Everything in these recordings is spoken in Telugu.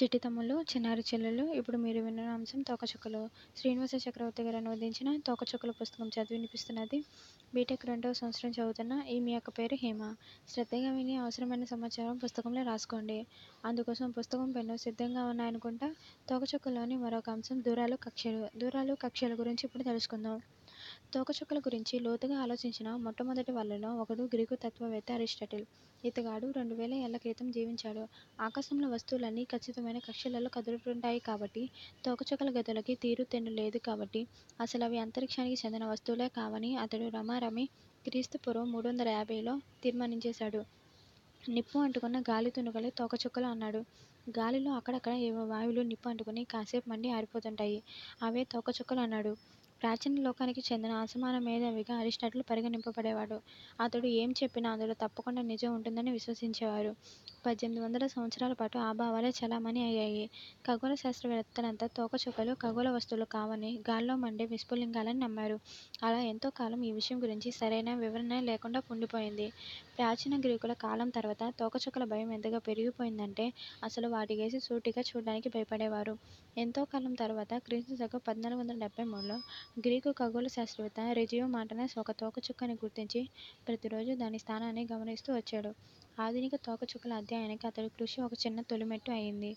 చిట్టి తమ్ముళ్ళు, చిన్నారి చెల్లెళ్ళు ఇప్పుడు మీరు విన్న అంశం తోకచుక్కలు. శ్రీనివాస చక్రవర్తి గారు అనువదించిన తోకచుక్కలు పుస్తకం చదివి వినిపిస్తున్నది బీటెక్ 2వ సంవత్సరం చదువుతున్న ఈమె యొక్క పేరు హేమ. శ్రద్ధగా విని అవసరమైన సమాచారం పుస్తకంలో రాసుకోండి. అందుకోసం పుస్తకం, పెన్ను సిద్ధంగా ఉన్నాయనుకుంటా. తోకచుక్కల్లోని మరొక అంశం దూరాలు, కక్ష్యలు. దూరాలు, కక్ష్యల గురించి ఇప్పుడు తెలుసుకుందాం. తోకచుక్కల గురించి లోతుగా ఆలోచించిన మొట్టమొదటి వాళ్ళలో ఒకడు గ్రీకు తత్వవేత్త అరిస్టాటిల్. ఇతగాడు 2000 ఏళ్ల క్రితం జీవించాడు. ఆకాశంలో వస్తువులన్నీ ఖచ్చితమైన కక్ష్యలలో కదులుతుంటాయి కాబట్టి, తోకచుక్కల గతులకి తీరు తెన్ను లేదు కాబట్టి, అసలవి అంతరిక్షానికి చెందిన వస్తువులే కావని అతడు రమారమి క్రీస్తుపూర్వం 350లో తీర్మానించేశాడు. నిప్పు అంటుకున్న గాలి తునకలే తోకచుక్కలు అన్నాడు. గాలిలో అక్కడక్కడ ఏవో వాయువులు నిప్పు అంటుకుని కాసేపు మండి ఆరిపోతుంటాయి. అవే తోకచుక్కలు అన్నాడు. ప్రాచీన లోకానికి చెందిన అసమాన మేధావిగా అరిస్టాటిల్ పరిగణింపబడేవాడు. అతడు ఏం చెప్పినా అందులో తప్పకుండా నిజం ఉంటుందని విశ్వసించేవారు. 1800 సంవత్సరాల పాటు ఆ భావాలే చలామణి అయ్యాయి. ఖగోళ శాస్త్రవేత్తలంతా తోకచుక్కలు ఖగోళ వస్తువులు కావని, గాల్లో మండే విస్ఫులింగాలని నమ్మారు. అలా ఎంతో కాలం ఈ విషయం గురించి సరైన వివరణ లేకుండా ఉండిపోయింది. ప్రాచీన గ్రీకుల కాలం తర్వాత తోకచుక్కల భయం ఎంతగా పెరిగిపోయిందంటే అసలు వాటికేసి సూటిగా చూడ్డానికి భయపడేవారు. ఎంతో కాలం తర్వాత క్రీస్తు శకం 1473లో గ్రీకు ఖగోళ శాస్త్రవేత్త రెజియోమాంటనస్ ఒక తోకచుక్కని గుర్తించి ప్రతిరోజూ దాని స్థానాన్ని గమనిస్తూ వచ్చాడు. ఆధునిక తోకచుక్కల అధ్యయనానికి అతడి కృషి ఒక చిన్న తొలిమెట్టు అయింది.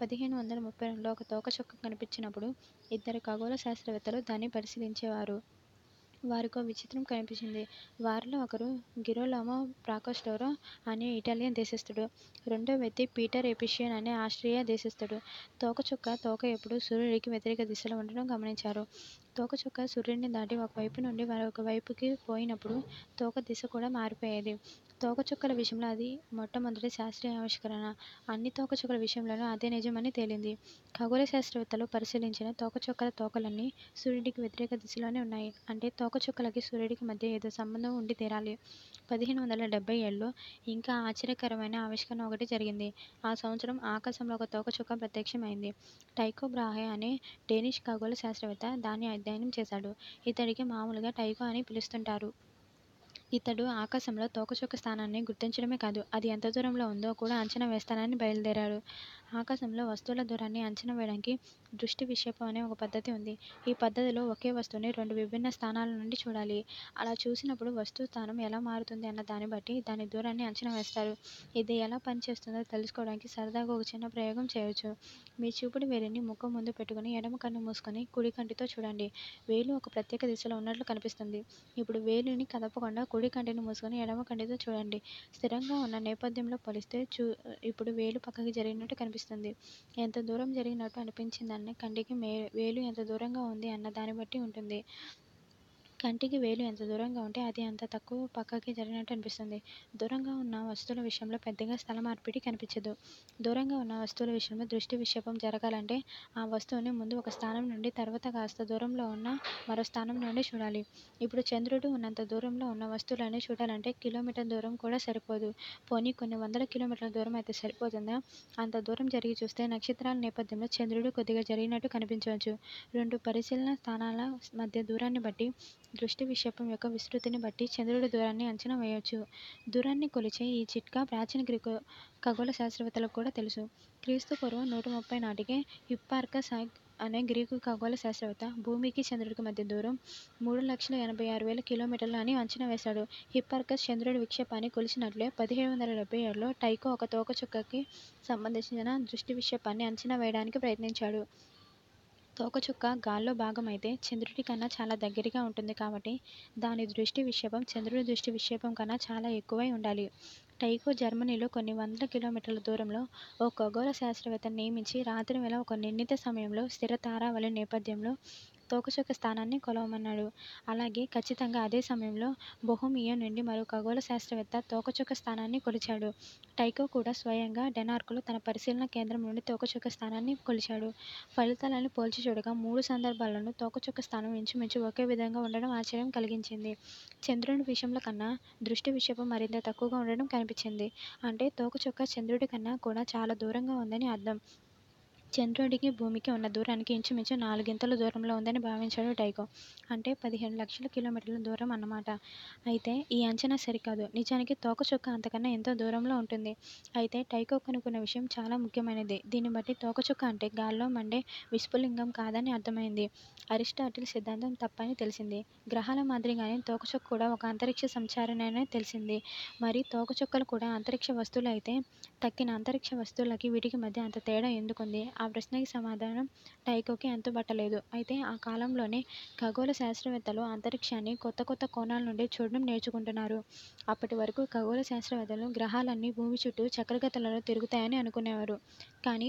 1532లో ఒక తోకచుక్క కనిపించినప్పుడు ఇద్దరు ఖగోళ శాస్త్రవేత్తలు దాన్ని పరిశీలించేవారు. వారికో విచిత్రం కనిపించింది. వారిలో ఒకరు గిరోలామో ప్రాకాస్టోరో అనే ఇటాలియన్ దేశస్థుడు. రెండో వ్యక్తి పీటర్ ఎపిషియన్ అనే ఆస్ట్రియా దేశస్థుడు. తోకచుక్క తోక ఎప్పుడూ సూర్యుడికి వ్యతిరేక దిశలో ఉండడం గమనించారు. తోకచుక్క సూర్యుడిని దాటి ఒకవైపు నుండి మరొక వైపుకి పోయినప్పుడు తోక దిశ కూడా మారిపోయేది. తోకచుక్కల విషయంలో అది మొట్టమొదటి శాస్త్రీయ ఆవిష్కరణ. అన్ని తోకచుక్కల విషయంలోనూ అదే నిజమని తేలింది. ఖగోళ శాస్త్రవేత్తలు పరిశీలించిన తోకచుక్కల తోకలన్నీ సూర్యుడికి వ్యతిరేక దిశలోనే ఉన్నాయి. అంటే తోకచుక్కలకి సూర్యుడికి మధ్య ఏదో సంబంధం ఉండి తీరాలి. 1577లో ఇంకా ఆశ్చర్యకరమైన ఆవిష్కరణ ఒకటి జరిగింది. ఆ సంవత్సరం ఆకాశంలో ఒక తోకచుక్క ప్రత్యక్షమైంది. టైకో బ్రాహే అనే డేనిష్ ఖగోళ శాస్త్రవేత్త దాన్ని అధ్యయనం చేశాడు. ఇతడికి మామూలుగా టైకో అని పిలుస్తుంటారు. ఇతడు ఆకాశంలో తోకచుక్క స్థానాన్ని గుర్తించడమే కాదు, అది ఎంత దూరంలో ఉందో కూడా అంచనా వేస్తానని బయలుదేరాడు. ఆకాశంలో వస్తువుల దూరాన్ని అంచనా వేయడానికి దృష్టి విక్షేపం అనే ఒక పద్ధతి ఉంది. ఈ పద్ధతిలో ఒకే వస్తువుని రెండు విభిన్న స్థానాల నుండి చూడాలి. అలా చూసినప్పుడు వస్తువు స్థానం ఎలా మారుతుంది అన్న దాన్ని బట్టి దాని దూరాన్ని అంచనా వేస్తారు. ఇది ఎలా పనిచేస్తుందో తెలుసుకోవడానికి సరదాగా ఒక చిన్న ప్రయోగం చేయొచ్చు. మీ చూపుడు వేలిని ముక్కు ముందు పెట్టుకుని ఎడమ కన్ను మూసుకుని కుడి కంటితో చూడండి. వేలు ఒక ప్రత్యేక దిశలో ఉన్నట్లు కనిపిస్తుంది. ఇప్పుడు వేలిని కదపకుండా కుడి కంటిని మూసుకుని ఎడమ కంటితో చూడండి. స్థిరంగా ఉన్న నేపథ్యంలో పోలిస్తే ఇప్పుడు వేలు పక్కకి జరిగినట్టు కనిపిస్తుంది. ఎంత దూరం జరిగినట్టు అనిపించిందన్న కంటికి వేలు ఎంత దూరంగా ఉంది అన్న దాన్ని బట్టి ఉంటుంది. కంటికి వేలు ఎంత దూరంగా ఉంటే అది అంత తక్కువ పక్కకి జరిగినట్టు అనిపిస్తుంది. దూరంగా ఉన్న వస్తువుల విషయంలో పెద్దగా స్థల మార్పిడి కనిపించదు. దూరంగా ఉన్న వస్తువుల విషయంలో దృష్టి విక్షేపం జరగాలంటే ఆ వస్తువుని ముందు ఒక స్థానం నుండి తర్వాత కాస్త దూరంలో ఉన్న మరో స్థానం నుండి చూడాలి. ఇప్పుడు చంద్రుడు ఉన్నంత దూరంలో ఉన్న వస్తువులని చూడాలంటే కిలోమీటర్ దూరం కూడా సరిపోదు. పోనీ కొన్ని వందల కిలోమీటర్ల దూరం అయితే సరిపోతుందా? అంత దూరం జరిగి చూస్తే నక్షత్రాల నేపథ్యంలో చంద్రుడు కొద్దిగా జరిగినట్టు కనిపించవచ్చు. రెండు పరిశీలన స్థానాల మధ్య దూరాన్ని బట్టి, దృష్టి విక్షేపం యొక్క విస్తృతిని బట్టి చంద్రుడి దూరాన్ని అంచనా వేయొచ్చు. దూరాన్ని కొలిచే ఈ చిట్కా ప్రాచీన గ్రీకు ఖగోళ శాస్త్రవేత్తలకు కూడా తెలుసు. క్రీస్తు పూర్వం 130 నాటికే హిప్పార్కస్ అనే గ్రీకు ఖగోళ శాస్త్రవేత్త భూమికి చంద్రుడికి మధ్య దూరం 3,86,000 కిలోమీటర్లు అని అంచనా వేశాడు. హిప్పార్కస్ చంద్రుడి విక్షేపాన్ని కొలిచినట్లే 1777లో టైకో ఒక తోకచుక్కకి సంబంధించిన దృష్టి విక్షేపాన్ని అంచనా వేయడానికి ప్రయత్నించాడు. తోకచుక్క గాల్లో భాగమైతే చంద్రుడి కన్నా చాలా దగ్గరగా ఉంటుంది కాబట్టి దాని దృష్టి విక్షేపం చంద్రుడి దృష్టి విక్షేపం కన్నా చాలా ఎక్కువై ఉండాలి. టైకో జర్మనీలో కొన్ని వందల కిలోమీటర్ల దూరంలో ఓ ఖగోళ శాస్త్రవేత్తను నియమించి రాత్రి వేళ ఒక నిర్ణీత సమయంలో స్థిర తారావళి నేపథ్యంలో తోకచుక్క స్థానాన్ని కొలవమన్నాడు. అలాగే ఖచ్చితంగా అదే సమయంలో బొహెమియా నుండి మరో ఖగోళ శాస్త్రవేత్త తోకచుక్క స్థానాన్ని కొలిచాడు. టైకో కూడా స్వయంగా డెన్మార్క్లో తన పరిశీలన కేంద్రం నుండి తోకచుక్క స్థానాన్ని కొలిచాడు. ఫలితాలను పోల్చి చూడగా మూడు సందర్భాల్లోనూ తోకచుక్క స్థానం ఇంచుమించు ఒకే విధంగా ఉండడం ఆశ్చర్యం కలిగించింది. చంద్రుడి విషయంలో కన్నా దృష్టి విక్షేపం మరింత తక్కువగా ఉండడం కనిపించింది. అంటే తోకచుక్క చంద్రుడి కన్నా కూడా చాలా దూరంగా ఉందని అర్థం. చంద్రుడికి, భూమికి ఉన్న దూరానికి ఇంచుమించు 4 గింతల దూరంలో ఉందని భావించాడు టైకో. అంటే 15,00,000 కిలోమీటర్ల దూరం అన్నమాట. అయితే ఈ అంచనా సరికాదు. నిజానికి తోకచుక్క అంతకన్నా ఎంతో దూరంలో ఉంటుంది. అయితే టైకో కనుక్కున్న విషయం చాలా ముఖ్యమైనది. దీన్ని బట్టి తోకచుక్క అంటే గాల్లో మండే విస్ఫులింగం కాదని అర్థమైంది. అరిస్టాటిల్ సిద్ధాంతం తప్పని తెలిసింది. గ్రహాల మాదిరిగానే తోకచుక్క కూడా ఒక అంతరిక్ష సంచారిణి తెలిసింది. మరి తోకచుక్కలు కూడా అంతరిక్ష వస్తువులు అయితే తక్కిన అంతరిక్ష వస్తువులకి వీటికి మధ్య అంత తేడా ఎందుకుంది? ఆ ప్రశ్నకి సమాధానం టైకోకి అంతుబట్టలేదు. అయితే ఆ కాలంలోనే ఖగోళ శాస్త్రవేత్తలు అంతరిక్షాన్ని కొత్త కొత్త కోణాల నుండి చూడడం నేర్చుకుంటున్నారు. అప్పటి వరకు ఖగోళ శాస్త్రవేత్తలు గ్రహాలన్నీ భూమి చుట్టూ చక్రగతులలో తిరుగుతాయని అనుకునేవారు. కానీ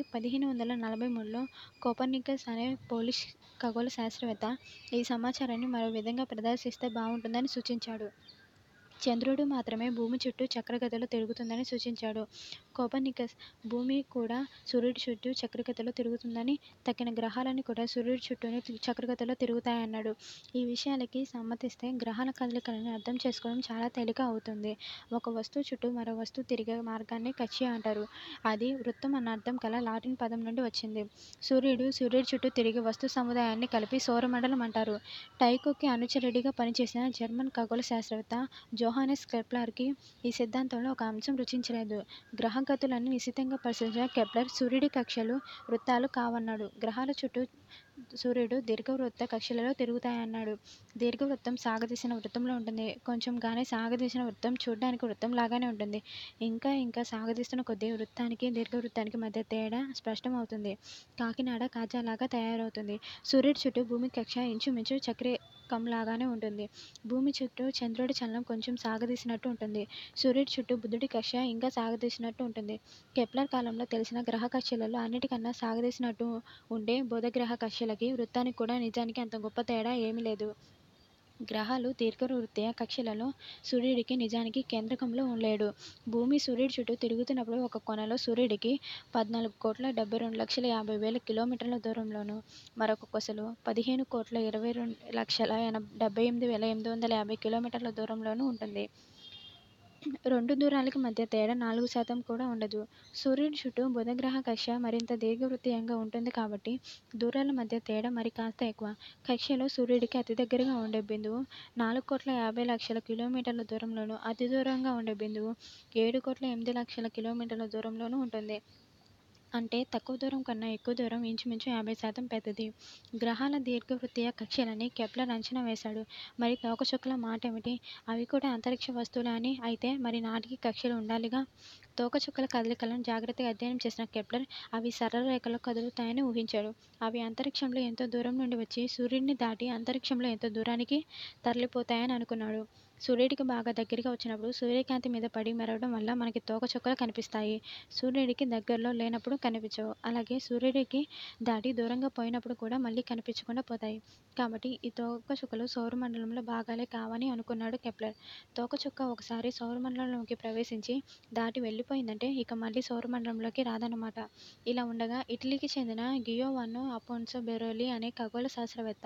1543లో కోపర్నికస్ అనే పోలిష్ ఖగోళ శాస్త్రవేత్త ఈ సమాచారాన్ని మరో విధంగా ప్రదర్శిస్తే బాగుంటుందని సూచించాడు. చంద్రుడు మాత్రమే భూమి చుట్టూ చక్రగతిలో తిరుగుతుందని సూచించాడు. కోపర్నికస్ భూమి కూడా సూర్యుడి చుట్టూ చక్రగతిలో తిరుగుతుందని, తక్కిన గ్రహాలన్నీ కూడా సూర్యుడి చుట్టూనే చక్రగతిలో తిరుగుతాయన్నాడు. ఈ విషయాలకి సమ్మతిస్తే గ్రహాల కదలికలను అర్థం చేసుకోవడం చాలా తేలిక అవుతుంది. ఒక వస్తువు చుట్టూ మరో వస్తువు తిరిగే మార్గాన్ని కక్ష్య అంటారు. అది వృత్తం అన్న అర్థం కల లాటిన్ పదం నుండి వచ్చింది. సూర్యుడి చుట్టూ తిరిగే వస్తు సముదాయాన్ని కలిపి సౌరమండలం అంటారు. టైకోకి అనుచరుడిగా పనిచేసిన జర్మన్ ఖగోళ శాస్త్రవేత్త జోహానెస్ కెప్లర్కి ఈ సిద్ధాంతంలో ఒక అంశం రుచించలేదు. గ్రహగతులను నిశితంగా పరిశీలించిన కెప్లర్ సూర్యుడి కక్ష్యలు వృత్తాలు కావన్నాడు. గ్రహాల చుట్టూ సూర్యుడు దీర్ఘవృత్త కక్ష్యలలో తిరుగుతాయన్నాడు. దీర్ఘవృత్తం సాగదీసిన వృత్తంలో ఉంటుంది. కొంచెం గానే సాగదీసిన వృత్తం చూడ్డానికి వృత్తం లాగానే ఉంటుంది. ఇంకా ఇంకా సాగదీస్తున్న కొద్దీ వృత్తానికి దీర్ఘవృత్తానికి మధ్య తేడా స్పష్టమవుతుంది. కాకినాడ కాజాలాగా తయారవుతుంది. సూర్యుడి చుట్టూ భూమి కక్ష్య ఇంచుమించు చక్రీకంలాగానే ఉంటుంది. భూమి చుట్టూ చంద్రుడి చలనం కొంచెం సాగదీసినట్టు ఉంటుంది. సూర్యుడి చుట్టూ బుధుడి కక్ష్య ఇంకా సాగదీసినట్టు ఉంటుంది. కెప్లర్ కాలంలో తెలిసిన గ్రహ కక్ష్యలలో అన్నిటికన్నా సాగదీసినట్టు ఉండే బుధగ్రహ కక్ష్యలకి, వృత్తానికి కూడా నిజానికి అంత గొప్ప తేడా ఏమీ లేదు. గ్రహాలు దీర్ఘవృత్తీయ కక్ష్యలలో సూర్యుడికి నిజానికి కేంద్రకంలో లేడు. భూమి సూర్యుడి చుట్టూ తిరుగుతున్నప్పుడు ఒక కొనలో సూర్యుడికి 14,72,50,000 కిలోమీటర్ల దూరంలోనూ, మరొక కొసలో 15,22,78,850 కిలోమీటర్ల దూరంలోనూ ఉంటుంది. రెండు దూరాలకి మధ్య తేడా 4% కూడా ఉండదు. సూర్యుడి చుట్టూ బుధగ్రహ కక్ష్య మరింత దీర్ఘవృత్తీయంగా ఉంటుంది కాబట్టి దూరాల మధ్య తేడా మరి కాస్త ఎక్కువ. కక్ష్యలో సూర్యుడికి అతి దగ్గరగా ఉండే బిందువు 4,50,00,000 కిలోమీటర్ల దూరంలోనూ, అతి దూరంగా ఉండే బిందువు 7,08,00,000 కిలోమీటర్ల దూరంలోనూ ఉంటుంది. అంటే తక్కువ దూరం కన్నా ఎక్కువ దూరం ఇంచుమించు 50% పెద్దది. గ్రహాల దీర్ఘవృత్తీయ కక్ష్యలని కెప్లర్ అంచనా వేశాడు. మరి తోకచుక్కల మాటేమిటి? అవి కూడా అంతరిక్ష వస్తువులే అని అయితే మరి నాటికి కక్ష్యలు ఉండాలిగా? తోకచుక్కల కదలికలను జాగ్రత్తగా అధ్యయనం చేసిన కెప్లర్ అవి సరళ రేఖలో కదులుతాయని ఊహించాడు. అవి అంతరిక్షంలో ఎంతో దూరం నుండి వచ్చి సూర్యుడిని దాటి అంతరిక్షంలో ఎంతో దూరానికి తరలిపోతాయని అనుకున్నాడు. సూర్యుడికి బాగా దగ్గరగా వచ్చినప్పుడు సూర్యకాంతి మీద పడి మెరవడం వల్ల మనకి తోకచుక్కలు కనిపిస్తాయి. సూర్యుడికి దగ్గరలో లేనప్పుడు కనిపించవు. అలాగే సూర్యుడికి దాటి దూరంగా పోయినప్పుడు కూడా మళ్ళీ కనిపించకుండా పోతాయి. కాబట్టి ఈ తోకచుక్కలు సౌరమండలంలో భాగాలే కావని అనుకున్నాడు కెప్లర్. తోకచుక్క ఒకసారి సౌరమండలంలోకి ప్రవేశించి దాటి వెళ్ళిపోయిందంటే ఇక మళ్ళీ సౌరమండలంలోకి రాదన్నమాట. ఇలా ఉండగా ఇటలీకి చెందిన గియోవాన్నో అపోన్సో బెరోలి అనే ఖగోళ శాస్త్రవేత్త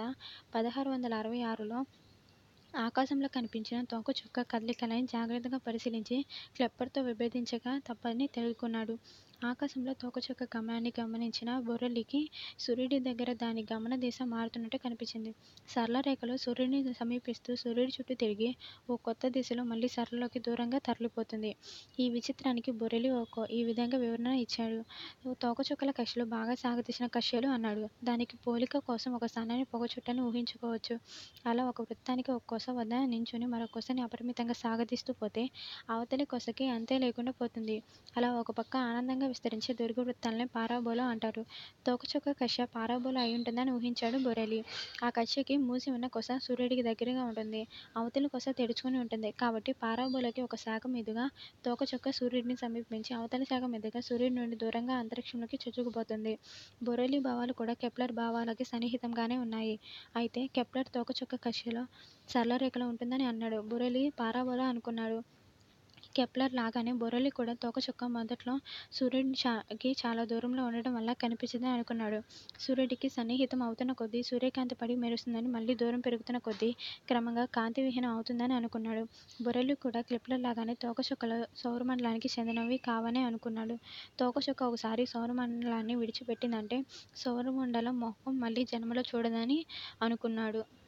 1666లో ఆకాశంలో కనిపించిన తోకచుక్క కదలికలని జాగ్రత్తగా పరిశీలించి కెప్లర్తో విభేదించక తప్పని తెలుసుకున్నాడు. ఆకాశంలో తోకచుక్క గమనాన్ని గమనించిన బొరెల్లికి సూర్యుడి దగ్గర దాని గమన దిశ మారుతున్నట్టు కనిపించింది. సరళ రేఖలో సూర్యుడిని సమీపిస్తూ సూర్యుడి చుట్టూ తిరిగి ఓ కొత్త దిశలో మళ్ళీ సరళలోకి దూరంగా తరలిపోతుంది. ఈ విచిత్రానికి బొరెల్లి ఈ విధంగా వివరణ ఇచ్చాడు. తోకచుక్కల కక్ష్యలు బాగా సాగదీసిన కక్ష్యలు అన్నాడు. దానికి పోలిక కోసం ఒక సన్నని పొగచుట్టని ఊహించుకోవచ్చు. అలా ఒక వృత్తానికి ఒక కొస వద్ద నించుని మరో కొసని అపరిమితంగా సాగదీస్తూ పోతే అవతలి కొసకి అంతే లేకుండా పోతుంది. అలా ఒక పక్క ఆనందంగా విస్తరించే దీర్ఘవృత్తాలనే పారాబోలా అంటారు. తోకచుక్క కక్ష్య పారాబోలా అయ్యుంటుందని ఊహించాడు బొరెల్లి. ఆ కక్ష్యకి మూసి ఉన్న కొస సూర్యుడికి దగ్గరగా ఉంటుంది. అవతలి కొస తెరుచుకుని ఉంటుంది. కాబట్టి పారాబోలాకి ఒక శాఖ మీదుగా తోకచుక్క సూర్యుడిని సమీపించి అవతలి శాఖ మీదుగా సూర్యుడి నుండి దూరంగా అంతరిక్షంలోకి చొచ్చుకుపోతుంది. బొరెల్లి భావాలు కూడా కెప్లర్ భావాలకి సన్నిహితంగానే ఉన్నాయి. అయితే కెప్లర్ తోకచుక్క కక్ష్యలో సరళ రేఖలో ఉంటుందని అన్నాడు. బొరెల్లి పారాబోలా అనుకున్నాడు. కెప్లర్ లాగానే బొరెల్లి కూడా తోకచుక్క మొదట్లో సూర్యుడికి చాలా దూరంలో ఉండడం వల్ల కనిపించదని అనుకున్నాడు. సూర్యుడికి సన్నిహితం అవుతున్న కొద్దీ సూర్యకాంతి పడి మెరుస్తుందని, మళ్ళీ దూరం పెరుగుతున్న కొద్దీ క్రమంగా కాంతి విహీనం అవుతుందని అనుకున్నాడు. బొరెల్లి కూడా కెప్లర్ లాగానే తోకచుక్కలు సౌరమండలానికి చెందినవి కావనే అనుకున్నాడు. తోకచుక్క ఒకసారి సౌరమండలాన్ని విడిచిపెట్టిందంటే సౌరమండలం మొహం మళ్ళీ జన్మలో చూడదని అనుకున్నాడు.